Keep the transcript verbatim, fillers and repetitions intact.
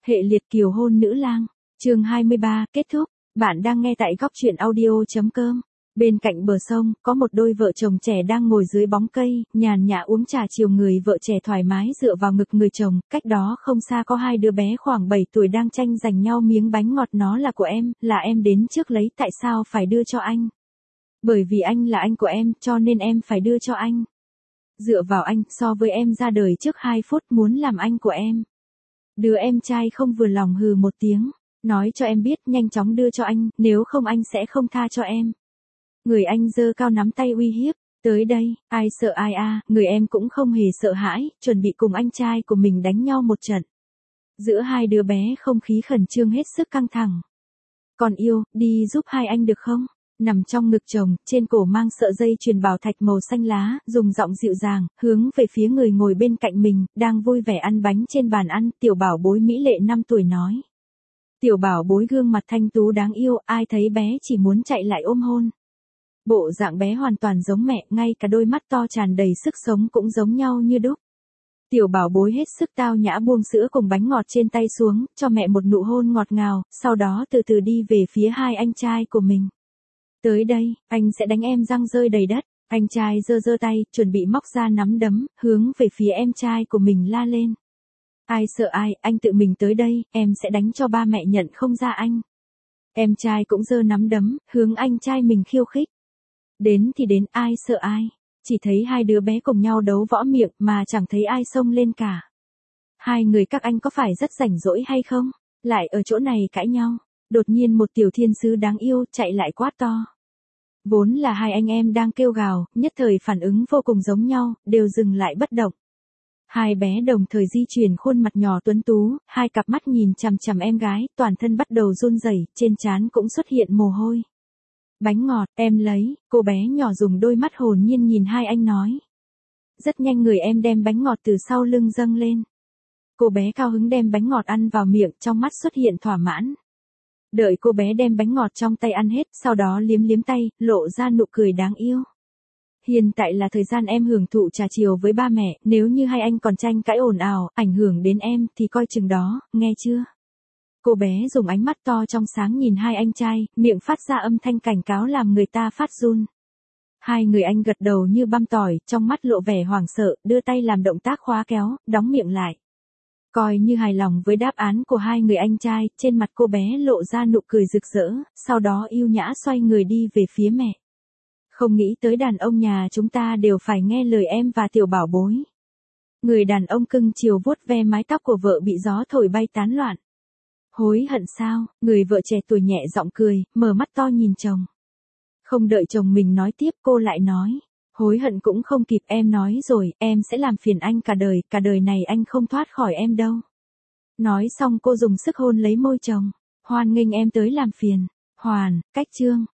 Hệ liệt kiều hôn nữ lang, chương hai mươi ba, kết thúc. Bạn đang nghe tại góc truyện audio.com. Bên cạnh bờ sông, có một đôi vợ chồng trẻ đang ngồi dưới bóng cây, nhàn nhã uống trà chiều, người vợ trẻ thoải mái dựa vào ngực người chồng, cách đó không xa có hai đứa bé khoảng bảy tuổi đang tranh giành nhau miếng bánh ngọt. Nó là của em, là em đến trước lấy, tại sao phải đưa cho anh? Bởi vì anh là anh của em, cho nên em phải đưa cho anh. Dựa vào anh, so với em ra đời trước hai phút muốn làm anh của em. Đứa em trai không vừa lòng hừ một tiếng, nói cho em biết nhanh chóng đưa cho anh, nếu không anh sẽ không tha cho em. Người anh giơ cao nắm tay uy hiếp, tới đây, ai sợ ai a, người em cũng không hề sợ hãi, chuẩn bị cùng anh trai của mình đánh nhau một trận. Giữa hai đứa bé không khí khẩn trương hết sức căng thẳng. Con yêu, đi giúp hai anh được không? Nằm trong ngực chồng, trên cổ mang sợi dây chuyền bảo thạch màu xanh lá, dùng giọng dịu dàng, hướng về phía người ngồi bên cạnh mình, đang vui vẻ ăn bánh trên bàn ăn, tiểu bảo bối mỹ lệ năm tuổi nói. Tiểu bảo bối gương mặt thanh tú đáng yêu, ai thấy bé chỉ muốn chạy lại ôm hôn. Bộ dạng bé hoàn toàn giống mẹ, ngay cả đôi mắt to tràn đầy sức sống cũng giống nhau như đúc. Tiểu bảo bối hết sức tao nhã buông sữa cùng bánh ngọt trên tay xuống, cho mẹ một nụ hôn ngọt ngào, sau đó từ từ đi về phía hai anh trai của mình. Tới đây, anh sẽ đánh em răng rơi đầy đất. Anh trai giơ giơ tay, chuẩn bị móc ra nắm đấm, hướng về phía em trai của mình la lên. Ai sợ ai, anh tự mình tới đây, em sẽ đánh cho ba mẹ nhận không ra anh. Em trai cũng giơ nắm đấm, hướng anh trai mình khiêu khích. Đến thì đến, ai sợ ai. Chỉ thấy hai đứa bé cùng nhau đấu võ miệng mà chẳng thấy ai xông lên cả. Hai người các anh có phải rất rảnh rỗi hay không? Lại ở chỗ này cãi nhau. Đột nhiên một tiểu thiên sứ đáng yêu chạy lại quát to. Vốn là hai anh em đang kêu gào, nhất thời phản ứng vô cùng giống nhau, đều dừng lại bất động. Hai bé đồng thời di chuyển khuôn mặt nhỏ tuấn tú, hai cặp mắt nhìn chằm chằm em gái, toàn thân bắt đầu run rẩy, trên trán cũng xuất hiện mồ hôi. Bánh ngọt, em lấy, cô bé nhỏ dùng đôi mắt hồn nhiên nhìn hai anh nói. Rất nhanh người em đem bánh ngọt từ sau lưng dâng lên. Cô bé cao hứng đem bánh ngọt ăn vào miệng, trong mắt xuất hiện thỏa mãn. Đợi cô bé đem bánh ngọt trong tay ăn hết, sau đó liếm liếm tay, lộ ra nụ cười đáng yêu. Hiện tại là thời gian em hưởng thụ trà chiều với ba mẹ, nếu như hai anh còn tranh cãi ồn ào, ảnh hưởng đến em, thì coi chừng đó, nghe chưa? Cô bé dùng ánh mắt to trong sáng nhìn hai anh trai, miệng phát ra âm thanh cảnh cáo làm người ta phát run. Hai người anh gật đầu như băm tỏi, trong mắt lộ vẻ hoảng sợ, đưa tay làm động tác khóa kéo, đóng miệng lại. Coi như hài lòng với đáp án của hai người anh trai, trên mặt cô bé lộ ra nụ cười rực rỡ, sau đó yêu nhã xoay người đi về phía mẹ. Không nghĩ tới đàn ông nhà chúng ta đều phải nghe lời em và tiểu bảo bối. Người đàn ông cưng chiều vuốt ve mái tóc của vợ bị gió thổi bay tán loạn. Hối hận sao? Người vợ trẻ tuổi nhẹ giọng cười, mở mắt to nhìn chồng. Không đợi chồng mình nói tiếp cô lại nói. Hối hận cũng không kịp, em nói rồi, em sẽ làm phiền anh cả đời, cả đời này anh không thoát khỏi em đâu. Nói xong cô dùng sức hôn lấy môi chồng. Hoan nghênh em tới làm phiền. Hoàn, cách chương.